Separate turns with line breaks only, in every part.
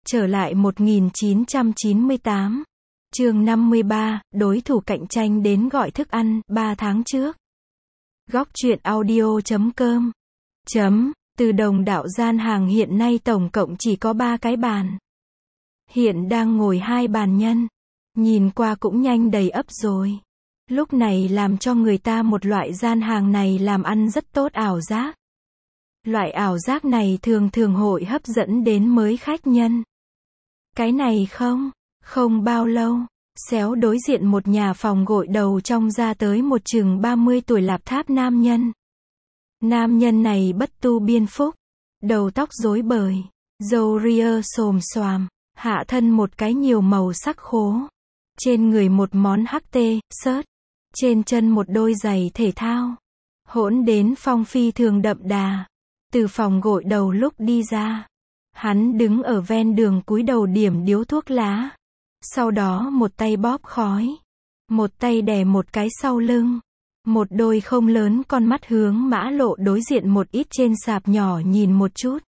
Trở lại 1998. Chương 53, đối thủ cạnh tranh đến gọi thức ăn, 3 tháng trước. Góc truyện audio.com. Từ Đồng đạo gian hàng hiện nay tổng cộng chỉ có 3 cái bàn. Hiện đang ngồi 2 bàn nhân. Nhìn qua cũng nhanh đầy ắp rồi. Lúc này làm cho người ta một loại gian hàng này làm ăn rất tốt ảo giác. Loại ảo giác này thường thường hội hấp dẫn đến mới khách nhân. Cái này không bao lâu, xéo đối diện một nhà phòng gội đầu trong ra tới một chừng 30 tuổi lạp tháp nam nhân. Nam nhân này bất tu biên phúc, đầu tóc rối bời, râu ria xồm xoàm, hạ thân một cái nhiều màu sắc khố, trên người một món hắc tê, sớt, trên chân một đôi giày thể thao, hỗn đến phong phi thường đậm đà. Từ phòng gội đầu lúc đi ra, hắn đứng ở ven đường cúi đầu điểm điếu thuốc lá. Sau đó một tay bóp khói, một tay đè một cái sau lưng. Một đôi không lớn con mắt hướng mã lộ đối diện một ít trên sạp nhỏ nhìn một chút.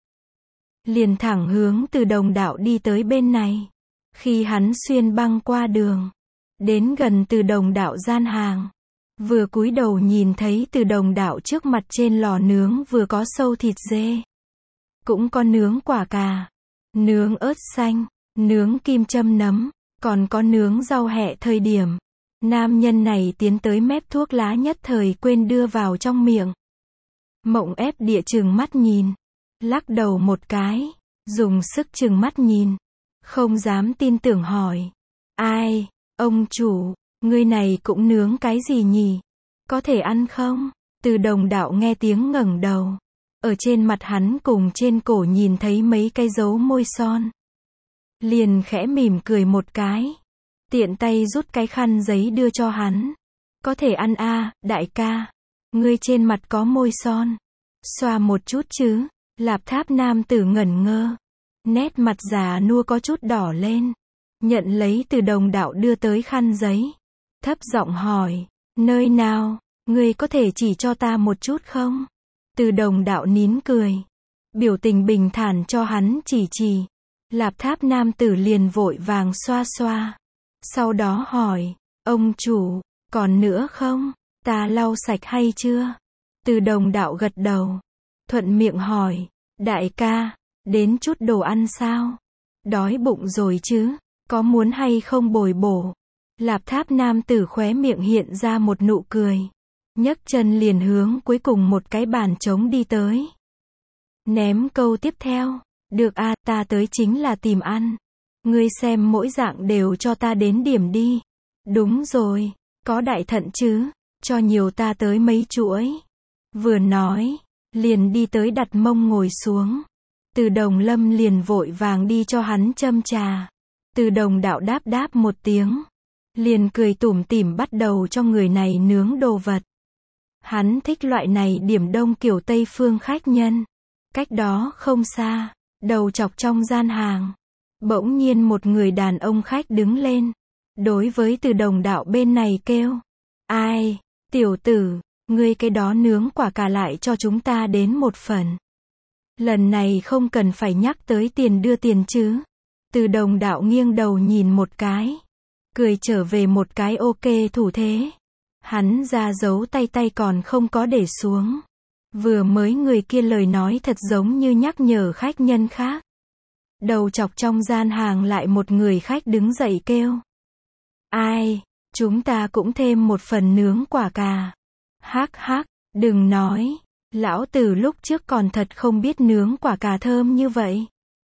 Liền thẳng hướng Từ Đồng đạo đi tới bên này. Khi hắn xuyên băng qua đường, đến gần Từ Đồng đạo gian hàng. Vừa cúi đầu nhìn thấy Từ Đồng đạo trước mặt trên lò nướng vừa có sâu thịt dê. Cũng có nướng quả cà, nướng ớt xanh, nướng kim châm nấm, còn có nướng rau hẹ. Thời điểm nam nhân này tiến tới mép thuốc lá nhất thời quên đưa vào trong miệng. Mộng ép địa trừng mắt nhìn, lắc đầu một cái, dùng sức trừng mắt nhìn, không dám tin tưởng hỏi. Ai, ông chủ, ngươi này cũng nướng cái gì nhỉ? Có thể ăn không? Từ Đồng đạo nghe tiếng ngẩng đầu. Ở trên mặt hắn cùng trên cổ nhìn thấy mấy cái dấu môi son. Liền khẽ mỉm cười một cái. Tiện tay rút cái khăn giấy đưa cho hắn. Có thể ăn à, đại ca. Ngươi trên mặt có môi son. Xoa một chút chứ. Lạp tháp nam tử ngẩn ngơ. Nét mặt già nua có chút đỏ lên. Nhận lấy Từ Đồng đạo đưa tới khăn giấy. Thấp giọng hỏi. Nơi nào? Ngươi có thể chỉ cho ta một chút không? Từ Đồng đạo nín cười. Biểu tình bình thản cho hắn chỉ. Lạp tháp nam tử liền vội vàng xoa xoa. Sau đó hỏi. Ông chủ, còn nữa không? Ta lau sạch hay chưa? Từ Đồng đạo gật đầu. Thuận miệng hỏi. Đại ca, đến chút đồ ăn sao? Đói bụng rồi chứ? Có muốn hay không bồi bổ? Lạp tháp nam tử khóe miệng hiện ra một nụ cười. Nhấc chân liền hướng cuối cùng một cái bàn trống đi tới. Ném câu tiếp theo. Được à, ta tới chính là tìm ăn. Ngươi xem mỗi dạng đều cho ta đến điểm đi. Đúng rồi, có đại thận chứ, cho nhiều ta tới mấy chuỗi. Vừa nói, liền đi tới đặt mông ngồi xuống. Từ Đồng Lâm liền vội vàng đi cho hắn châm trà. Từ Đồng đạo đáp một tiếng. Liền cười tủm tỉm bắt đầu cho người này nướng đồ vật. Hắn thích loại này điểm đông kiểu Tây phương khách nhân. Cách đó không xa, đầu chọc trong gian hàng. Bỗng nhiên một người đàn ông khách đứng lên. Đối với Từ Đồng đạo bên này kêu. Ai, tiểu tử, ngươi cái đó nướng quả cà lại cho chúng ta đến một phần. Lần này không cần phải nhắc tới tiền đưa tiền chứ. Từ Đồng đạo nghiêng đầu nhìn một cái. Cười trở về một cái ok thủ thế. Hắn ra dấu tay còn không có để xuống. Vừa mới người kia lời nói thật giống như nhắc nhở khách nhân khác. Đầu chọc trong gian hàng lại một người khách đứng dậy kêu. Ai, chúng ta cũng thêm một phần nướng quả cà. Hắc, đừng nói. Lão tử lúc trước còn thật không biết nướng quả cà thơm như vậy.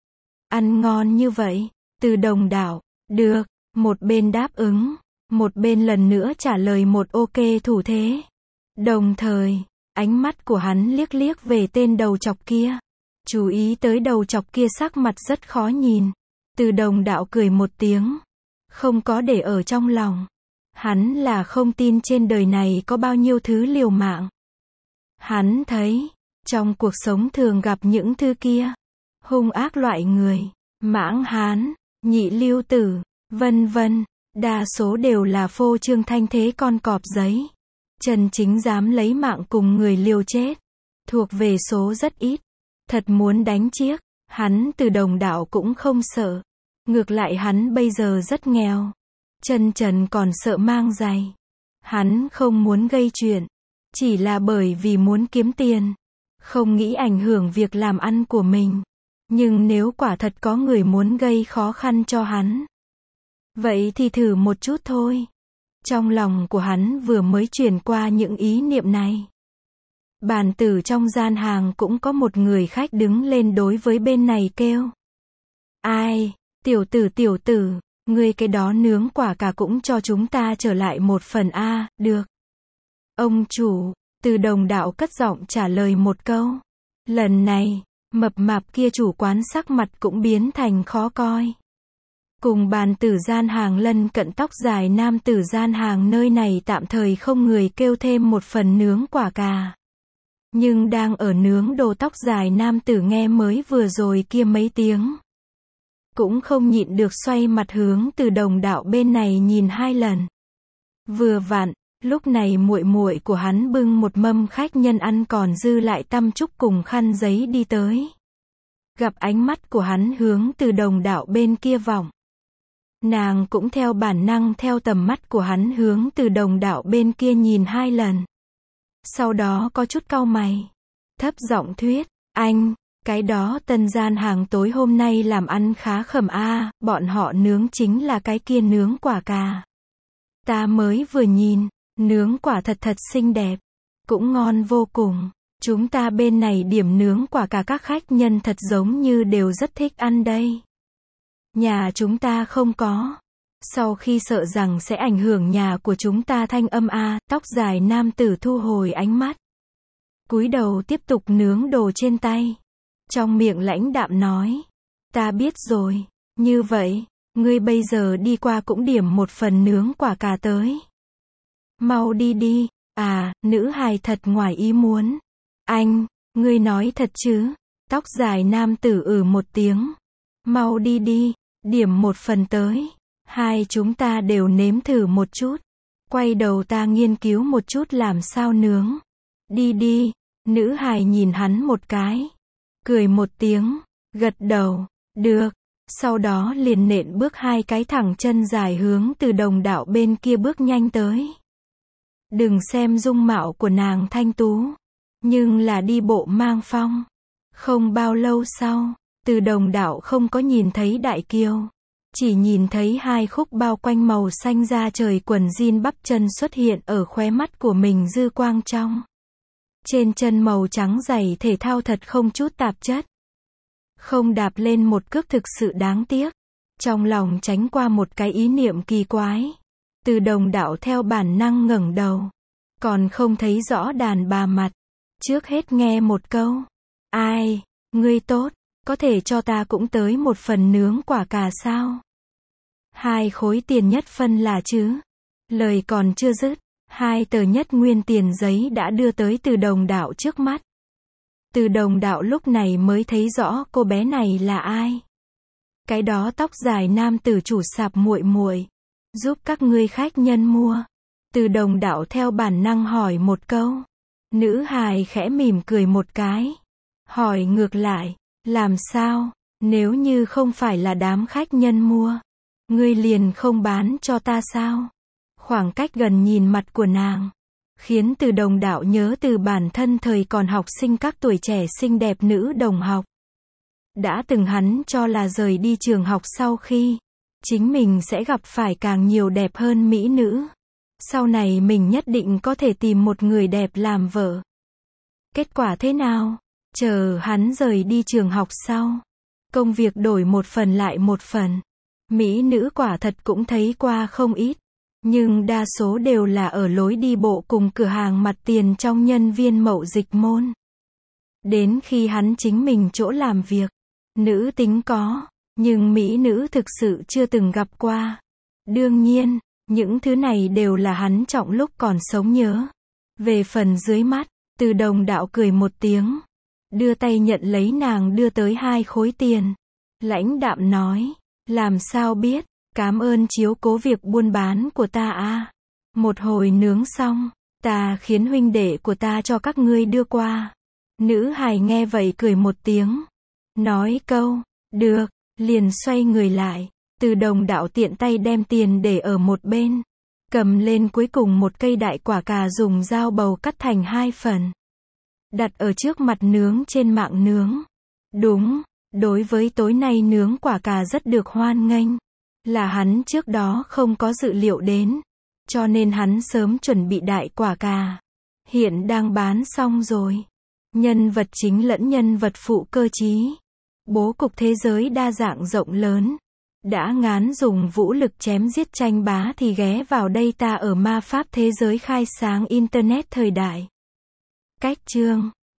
Ăn ngon như vậy. Từ Đồng đạo, được. Một bên đáp ứng, một bên lần nữa trả lời một ok thủ thế. Đồng thời, ánh mắt của hắn liếc về tên đầu chọc kia. Chú ý tới đầu chọc kia sắc mặt rất khó nhìn. Từ Đồng đạo cười một tiếng. Không có để ở trong lòng. Hắn là không tin trên đời này có bao nhiêu thứ liều mạng. Hắn thấy, trong cuộc sống thường gặp những thứ kia. Hung ác loại người, mãng hán, nhị lưu tử, vân vân, đa số đều là phô trương thanh thế con cọp giấy. Chân chính dám lấy mạng cùng người liều chết. Thuộc về số rất ít. Thật muốn đánh chiếc, Hắn Từ Đồng Đạo cũng không sợ. Ngược lại hắn bây giờ rất nghèo. Chân trần còn sợ mang giày. Hắn không muốn gây chuyện. Chỉ là bởi vì muốn kiếm tiền. Không nghĩ ảnh hưởng việc làm ăn của mình. Nhưng nếu quả thật có người muốn gây khó khăn cho hắn, vậy thì thử một chút thôi. Trong lòng của hắn vừa mới chuyển qua những ý niệm này. Bàn tử trong gian hàng cũng có một người khách đứng lên đối với bên này kêu. Ai, tiểu tử, ngươi cái đó nướng quả cà cũng cho chúng ta trở lại một phần a, được. Ông chủ, Từ Đồng Đạo cất giọng trả lời một câu. Lần này, mập mạp kia chủ quán sắc mặt cũng biến thành khó coi. Cùng bàn tử gian hàng lân cận tóc dài nam tử gian hàng nơi này tạm thời không người kêu thêm một phần nướng quả cà. Nhưng đang ở nướng đồ tóc dài nam tử nghe mới vừa rồi kia mấy tiếng. Cũng không nhịn được xoay mặt hướng Từ Đồng Đạo bên này nhìn 2 lần. Vừa vặn, lúc này muội muội của hắn bưng một mâm khách nhân ăn còn dư lại tăm trúc cùng khăn giấy đi tới. Gặp ánh mắt của hắn hướng Từ Đồng Đạo bên kia vọng. Nàng cũng theo bản năng theo tầm mắt của hắn hướng Từ Đồng Đạo bên kia nhìn 2 lần. Sau đó có chút cau mày. Thấp giọng thuyết, anh, cái đó tân gian hàng tối hôm nay làm ăn khá khẩm a, bọn họ nướng chính là cái kia nướng quả cà. Ta mới vừa nhìn, nướng quả thật xinh đẹp, cũng ngon vô cùng. Chúng ta bên này điểm nướng quả cà các khách nhân thật giống như đều rất thích ăn đây. Nhà chúng ta không có. Sau khi sợ rằng sẽ ảnh hưởng nhà của chúng ta thanh âm a, tóc dài nam tử thu hồi ánh mắt. Cúi đầu tiếp tục nướng đồ trên tay. Trong miệng lãnh đạm nói. Ta biết rồi. Như vậy, ngươi bây giờ đi qua cũng điểm một phần nướng quả cà tới. Mau đi đi. À, nữ hài thật ngoài ý muốn. Anh, ngươi nói thật chứ? Tóc dài nam tử một tiếng. Mau đi đi, điểm một phần tới. Hai chúng ta đều nếm thử một chút. Quay đầu ta nghiên cứu một chút làm sao nướng. Đi đi, nữ hài nhìn hắn một cái. Cười một tiếng, gật đầu, được. Sau đó liền nện bước 2 cái thẳng chân dài hướng Từ Đồng Đạo bên kia bước nhanh tới. Đừng xem dung mạo của nàng thanh tú, nhưng là đi bộ mang phong. Không bao lâu sau, Từ Đồng Đạo không có nhìn thấy Đại Kiều. Chỉ nhìn thấy 2 khúc bao quanh màu xanh da trời quần jean bắp chân xuất hiện ở khóe mắt của mình dư quang trong. Trên chân màu trắng giày thể thao thật không chút tạp chất. Không đạp lên một cước thực sự đáng tiếc. Trong lòng tránh qua một cái ý niệm kỳ quái. Từ Đồng Đạo theo bản năng ngẩng đầu. Còn không thấy rõ đàn bà mặt. Trước hết nghe một câu. Ai, ngươi tốt, có thể cho ta cũng tới một phần nướng quả cà sao? 2 khối tiền nhất phân là chứ? Lời còn chưa dứt, 2 tờ nhất nguyên tiền giấy đã đưa tới Từ Đồng Đạo trước mắt. Từ Đồng Đạo lúc này mới thấy rõ cô bé này là ai. Cái đó tóc dài nam tử chủ sạp muội muội, giúp các ngươi khách nhân mua. Từ Đồng Đạo theo bản năng hỏi một câu. Nữ hài khẽ mỉm cười một cái. Hỏi ngược lại, làm sao, nếu như không phải là đám khách nhân mua, ngươi liền không bán cho ta sao? Khoảng cách gần nhìn mặt của nàng, khiến Từ Đồng Đạo nhớ từ bản thân thời còn học sinh các tuổi trẻ xinh đẹp nữ đồng học. Đã từng hắn cho là rời đi trường học sau khi, chính mình sẽ gặp phải càng nhiều đẹp hơn mỹ nữ. Sau này mình nhất định có thể tìm một người đẹp làm vợ. Kết quả thế nào? Chờ hắn rời đi trường học sau, công việc đổi một phần lại một phần. Mỹ nữ quả thật cũng thấy qua không ít. Nhưng đa số đều là ở lối đi bộ cùng cửa hàng mặt tiền trong nhân viên mậu dịch môn. Đến khi hắn chính mình chỗ làm việc, nữ tính có, nhưng mỹ nữ thực sự chưa từng gặp qua. Đương nhiên, những thứ này đều là hắn trọng lúc còn sống nhớ. Về phần dưới mắt, Từ Đồng Đạo cười một tiếng, đưa tay nhận lấy nàng đưa tới 2 khối tiền. Lãnh đạm nói, làm sao biết, cảm ơn chiếu cố việc buôn bán của ta a. Một hồi nướng xong, ta khiến huynh đệ của ta cho các ngươi đưa qua. Nữ hài nghe vậy cười một tiếng, Nói câu, được, liền xoay người lại. Từ Đồng đạo tiện tay đem tiền để ở một bên. Cầm lên cuối cùng một cây đại quả cà dùng dao bầu cắt thành 2 phần. Đặt ở trước mặt nướng trên mạng nướng. Đúng, đối với tối nay nướng quả cà rất được hoan nghênh. Là hắn trước đó không có dự liệu đến. Cho nên hắn sớm chuẩn bị đại quả cà. Hiện đang bán xong rồi. Nhân vật chính lẫn nhân vật phụ cơ trí. Bố cục thế giới đa dạng rộng lớn. Đã ngán dùng vũ lực chém giết tranh bá thì ghé vào đây ta ở ma pháp thế giới khai sáng Internet thời đại. Cách chương